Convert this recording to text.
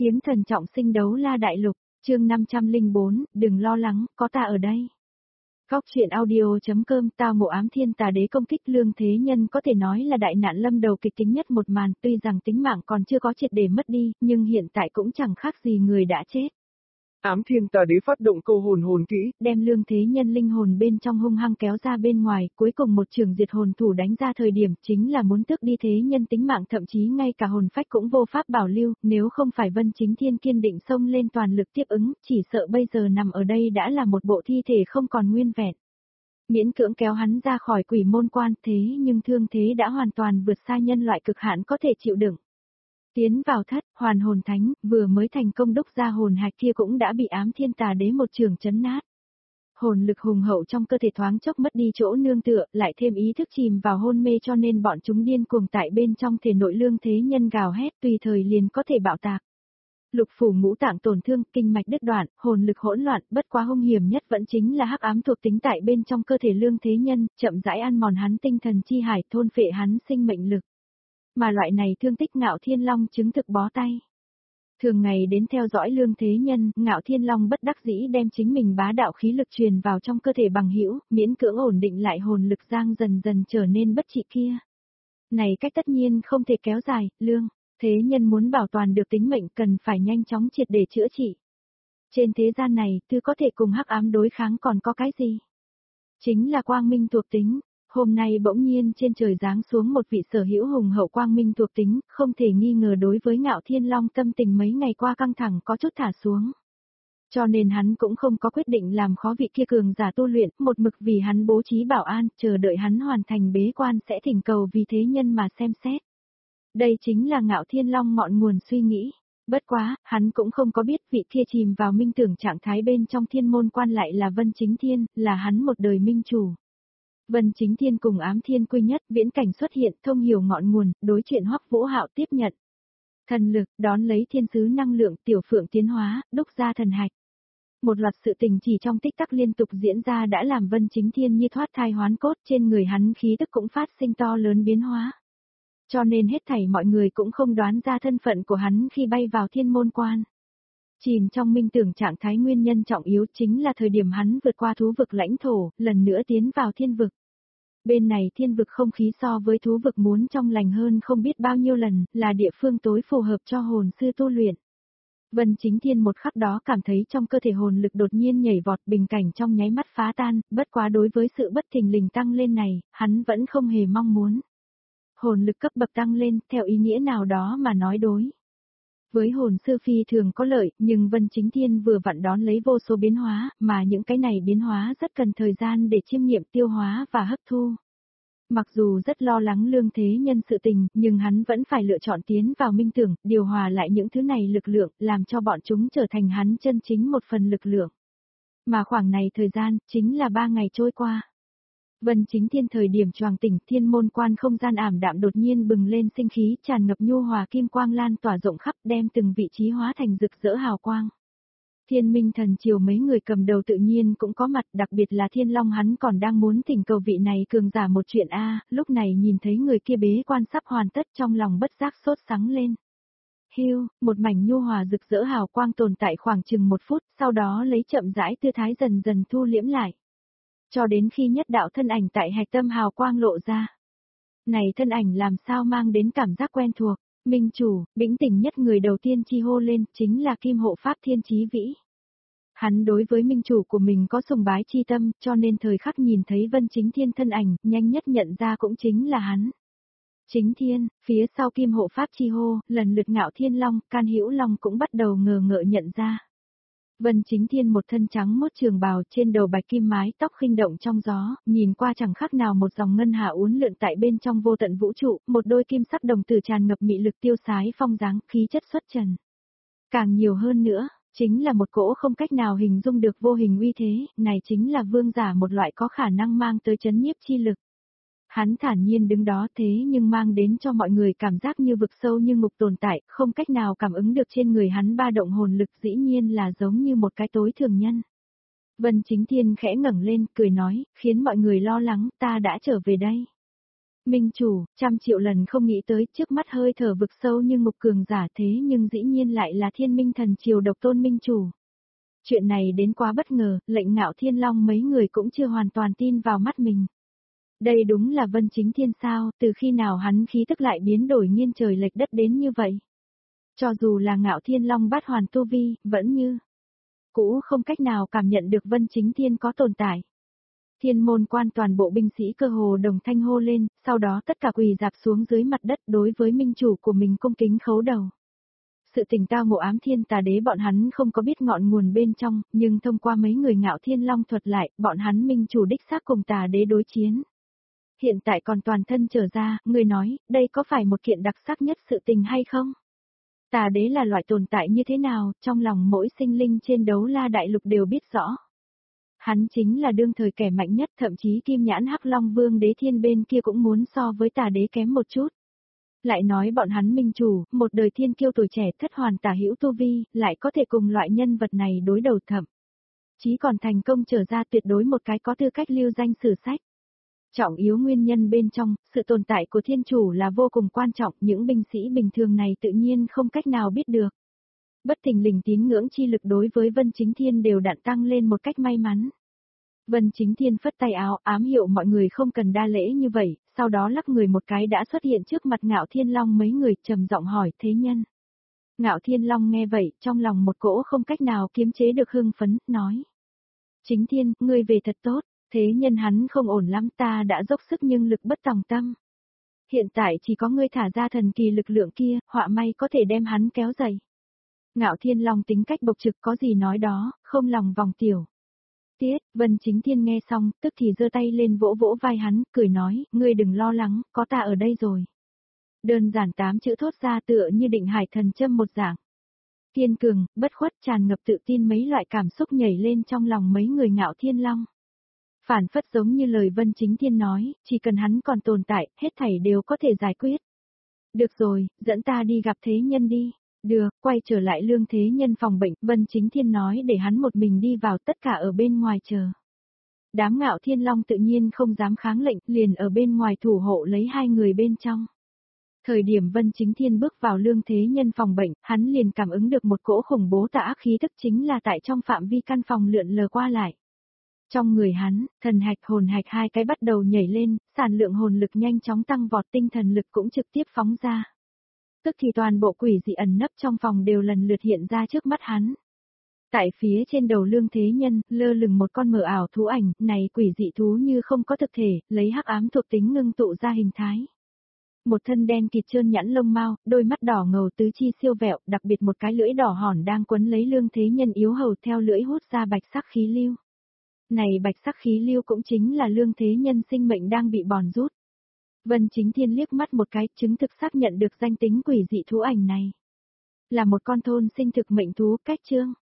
Kiếm thần trọng sinh đấu la đại lục, chương 504, đừng lo lắng, có ta ở đây. Góc truyện audio.com tao ngộ ám thiên tà đế công kích Lương Thế Nhân có thể nói là đại nạn lâm đầu kịch tính nhất một màn, tuy rằng tính mạng còn chưa có triệt để mất đi, nhưng hiện tại cũng chẳng khác gì người đã chết. Ám thiên tà đế phát động câu hồn kỹ, đem Lương Thế Nhân linh hồn bên trong hung hăng kéo ra bên ngoài, cuối cùng một trường diệt hồn thủ đánh ra thời điểm chính là muốn tước đi Thế Nhân tính mạng, thậm chí ngay cả hồn phách cũng vô pháp bảo lưu, nếu không phải Vân Chính Thiên kiên định xông lên toàn lực tiếp ứng, chỉ sợ bây giờ nằm ở đây đã là một bộ thi thể không còn nguyên vẹn. Miễn cưỡng kéo hắn ra khỏi quỷ môn quan, thế nhưng thương thế đã hoàn toàn vượt xa nhân loại cực hạn có thể chịu đựng. Tiến vào thất, hoàn hồn thánh, vừa mới thành công đúc ra hồn hạch kia cũng đã bị ám thiên tà đế một trường chấn nát. Hồn lực hùng hậu trong cơ thể thoáng chốc mất đi chỗ nương tựa, lại thêm ý thức chìm vào hôn mê cho nên bọn chúng điên cuồng tại bên trong thể nội Lương Thế Nhân gào hét tùy thời liền có thể bạo tạc. Lục phủ ngũ tạng tổn thương, kinh mạch đứt đoạn, hồn lực hỗn loạn, bất quá hung hiểm nhất vẫn chính là hắc ám thuộc tính tại bên trong cơ thể Lương Thế Nhân, chậm rãi ăn mòn hắn tinh thần chi hải, thôn phệ hắn sinh mệnh lực. Mà loại này thương tích Ngạo Thiên Long chứng thực bó tay. Thường ngày đến theo dõi Lương Thế Nhân, Ngạo Thiên Long bất đắc dĩ đem chính mình bá đạo khí lực truyền vào trong cơ thể bằng hữu, miễn cưỡng ổn định lại hồn lực giang dần dần trở nên bất trị kia. Này cách tất nhiên không thể kéo dài, Lương Thế Nhân muốn bảo toàn được tính mệnh cần phải nhanh chóng triệt để chữa trị. Trên thế gian này, thứ có thể cùng hắc ám đối kháng còn có cái gì? Chính là quang minh thuộc tính. Hôm nay bỗng nhiên trên trời giáng xuống một vị sở hữu hùng hậu quang minh thuộc tính, không thể nghi ngờ đối với Ngạo Thiên Long tâm tình mấy ngày qua căng thẳng có chút thả xuống. Cho nên hắn cũng không có quyết định làm khó vị kia cường giả tu luyện, một mực vì hắn bố trí bảo an, chờ đợi hắn hoàn thành bế quan sẽ thỉnh cầu vì Thế Nhân mà xem xét. Đây chính là Ngạo Thiên Long ngọn nguồn suy nghĩ. Bất quá, hắn cũng không có biết vị kia chìm vào minh tưởng trạng thái bên trong thiên môn quan lại là Vân Chính Thiên, là hắn một đời minh chủ. Vân Chính Thiên cùng ám thiên quy nhất, viễn cảnh xuất hiện, thông hiểu ngọn nguồn, đối chuyện Hoắc Vũ Hạo tiếp nhận. Thần lực, đón lấy thiên sứ năng lượng, tiểu phượng tiến hóa, đúc ra thần hạch. Một loạt sự tình chỉ trong tích tắc liên tục diễn ra đã làm Vân Chính Thiên như thoát thai hoán cốt, trên người hắn khí tức cũng phát sinh to lớn biến hóa. Cho nên hết thảy mọi người cũng không đoán ra thân phận của hắn khi bay vào thiên môn quan. Chìm trong minh tưởng trạng thái nguyên nhân trọng yếu chính là thời điểm hắn vượt qua thú vực lãnh thổ, lần nữa tiến vào thiên vực. Bên này thiên vực không khí so với thú vực muốn trong lành hơn không biết bao nhiêu lần, là địa phương tối phù hợp cho hồn sư tu luyện. Vân Chính Thiên một khắc đó cảm thấy trong cơ thể hồn lực đột nhiên nhảy vọt, bình cảnh trong nháy mắt phá tan, bất quá đối với sự bất thình lình tăng lên này, hắn vẫn không hề mong muốn. Hồn lực cấp bậc tăng lên, theo ý nghĩa nào đó mà nói đối với hồn sư phi thường có lợi, nhưng Vân Chính Thiên vừa vặn đón lấy vô số biến hóa, mà những cái này biến hóa rất cần thời gian để chiêm nghiệm, tiêu hóa và hấp thu. Mặc dù rất lo lắng Lương Thế Nhân sự tình, nhưng hắn vẫn phải lựa chọn tiến vào minh tưởng, điều hòa lại những thứ này lực lượng, làm cho bọn chúng trở thành hắn chân chính một phần lực lượng. Mà khoảng này thời gian, chính là 3 ngày trôi qua. Vân Chính Thiên thời điểm choàng tỉnh, thiên môn quan không gian ảm đạm đột nhiên bừng lên sinh khí, tràn ngập nhu hòa kim quang lan tỏa rộng khắp, đem từng vị trí hóa thành rực rỡ hào quang. Thiên Minh Thần Triều mấy người cầm đầu tự nhiên cũng có mặt, đặc biệt là Thiên Long, hắn còn đang muốn thỉnh cầu vị này cường giả một chuyện lúc này nhìn thấy người kia bế quan sắp hoàn tất, trong lòng bất giác sốt sắng lên. Hưu, một mảnh nhu hòa rực rỡ hào quang tồn tại khoảng chừng 1 phút, sau đó lấy chậm rãi tư thái dần dần thu liễm lại. Cho đến khi nhất đạo thân ảnh tại hạch tâm hào quang lộ ra. Này thân ảnh làm sao mang đến cảm giác quen thuộc, minh chủ, bĩnh tỉnh nhất người đầu tiên chi hô lên, chính là Kim Hộ Pháp Thiên Chí Vĩ. Hắn đối với minh chủ của mình có sùng bái chi tâm, cho nên thời khắc nhìn thấy Vân Chính Thiên thân ảnh, nhanh nhất nhận ra cũng chính là hắn. Chính Thiên, phía sau Kim Hộ Pháp chi hô, lần lượt Ngạo Thiên Long, Can Hữu Long cũng bắt đầu ngờ ngợ nhận ra. Vân Chính Thiên một thân trắng mốt trường bào, trên đầu bạch kim mái tóc khinh động trong gió, nhìn qua chẳng khác nào một dòng ngân hà uốn lượn tại bên trong vô tận vũ trụ, một đôi kim sắc đồng tử tràn ngập mị lực tiêu sái phong dáng, khí chất xuất trần. Càng nhiều hơn nữa, chính là một cỗ không cách nào hình dung được vô hình uy thế, này chính là vương giả một loại có khả năng mang tới chấn nhiếp chi lực. Hắn thản nhiên đứng đó thế nhưng mang đến cho mọi người cảm giác như vực sâu như ngục tồn tại, không cách nào cảm ứng được trên người hắn ba động hồn lực, dĩ nhiên là giống như một cái tối thường nhân. Vân Chính Thiên khẽ ngẩng lên, cười nói, khiến mọi người lo lắng, ta đã trở về đây. Minh chủ, 100 triệu lần không nghĩ tới trước mắt hơi thở vực sâu như ngục cường giả thế nhưng dĩ nhiên lại là Thiên Minh thần triều độc tôn minh chủ. Chuyện này đến quá bất ngờ, lệnh Ngạo Thiên Long mấy người cũng chưa hoàn toàn tin vào mắt mình. Đây đúng là Vân Chính Thiên sao, từ khi nào hắn khí tức lại biến đổi nghiêng trời lệch đất đến như vậy. Cho dù là Ngạo Thiên Long bát hoàn tu vi, vẫn như cũ không cách nào cảm nhận được Vân Chính Thiên có tồn tại. Thiên môn quan toàn bộ binh sĩ cơ hồ đồng thanh hô lên, sau đó tất cả quỳ dạp xuống dưới mặt đất đối với minh chủ của mình cung kính khấu đầu. Sự tình tao ngộ ám thiên tà đế bọn hắn không có biết ngọn nguồn bên trong, nhưng thông qua mấy người Ngạo Thiên Long thuật lại, bọn hắn minh chủ đích xác cùng tà đế đối chiến. Hiện tại còn toàn thân trở ra, người nói, đây có phải một kiện đặc sắc nhất sự tình hay không? Tà đế là loại tồn tại như thế nào, trong lòng mỗi sinh linh trên đấu la đại lục đều biết rõ. Hắn chính là đương thời kẻ mạnh nhất, thậm chí kim nhãn hắc long vương đế thiên bên kia cũng muốn so với tà đế kém một chút. Lại nói bọn hắn minh chủ, một đời thiên kiêu tuổi trẻ thất hoàn tả hữu tu vi, lại có thể cùng loại nhân vật này đối đầu thậm chí còn thành công trở ra tuyệt đối một cái có tư cách lưu danh sử sách. Trọng yếu nguyên nhân bên trong, sự tồn tại của thiên chủ là vô cùng quan trọng, những binh sĩ bình thường này tự nhiên không cách nào biết được. Bất thình lình tín ngưỡng chi lực đối với Vân Chính Thiên đều đặn tăng lên một cách may mắn. Vân Chính Thiên phất tay áo ám hiệu mọi người không cần đa lễ như vậy, sau đó lắc người một cái đã xuất hiện trước mặt Ngạo Thiên Long mấy người trầm giọng hỏi thế nhân. Ngạo Thiên Long nghe vậy, trong lòng một cỗ không cách nào kiềm chế được hưng phấn, nói. Chính Thiên, ngươi về thật tốt, thế nhân hắn không ổn lắm ta đã dốc sức nhưng lực bất tòng tâm. Hiện tại chỉ có ngươi thả ra thần kỳ lực lượng kia, họa may có thể đem hắn kéo dậy. Ngạo Thiên Long tính cách bộc trực có gì nói đó, không lòng vòng tiểu. Tiết, Vân Chính Thiên nghe xong, tức thì giơ tay lên vỗ vỗ vai hắn, cười nói, ngươi đừng lo lắng, có ta ở đây rồi. Đơn giản 8 chữ thốt ra tựa như định hải thần châm một dạng. Kiên cường, bất khuất tràn ngập tự tin mấy loại cảm xúc nhảy lên trong lòng mấy người Ngạo Thiên Long. Phản phất giống như lời Vân Chính Thiên nói, chỉ cần hắn còn tồn tại, hết thảy đều có thể giải quyết. Được rồi, dẫn ta đi gặp thế nhân đi. Được, quay trở lại Lương Thế Nhân phòng bệnh, Vân Chính Thiên nói để hắn một mình đi vào, tất cả ở bên ngoài chờ. Đám Ngạo Thiên Long tự nhiên không dám kháng lệnh, liền ở bên ngoài thủ hộ lấy hai người bên trong. Thời điểm Vân Chính Thiên bước vào Lương Thế Nhân phòng bệnh, hắn liền cảm ứng được một cỗ khủng bố tà ác khí tức chính là tại trong phạm vi căn phòng lượn lờ qua lại. Trong người hắn, thần hạch hồn hạch hai cái bắt đầu nhảy lên, sản lượng hồn lực nhanh chóng tăng vọt, tinh thần lực cũng trực tiếp phóng ra. Tức thì toàn bộ quỷ dị ẩn nấp trong phòng đều lần lượt hiện ra trước mắt hắn. Tại phía trên đầu Lương Thế Nhân, lơ lửng một con mờ ảo thú ảnh, này quỷ dị thú như không có thực thể, lấy hắc ám thuộc tính ngưng tụ ra hình thái. Một thân đen kịt trơn nhẵn lông mao, đôi mắt đỏ ngầu tứ chi siêu vẹo, đặc biệt một cái lưỡi đỏ hòn đang quấn lấy Lương Thế Nhân yếu hầu theo lưỡi hút ra bạch sắc khí lưu. Này bạch sắc khí lưu cũng chính là Lương Thế Nhân sinh mệnh đang bị bòn rút. Vân Chính Thiên liếc mắt một cái, chứng thực xác nhận được danh tính quỷ dị thú ảnh này. Là một con thôn sinh thực mệnh thú, cách chương.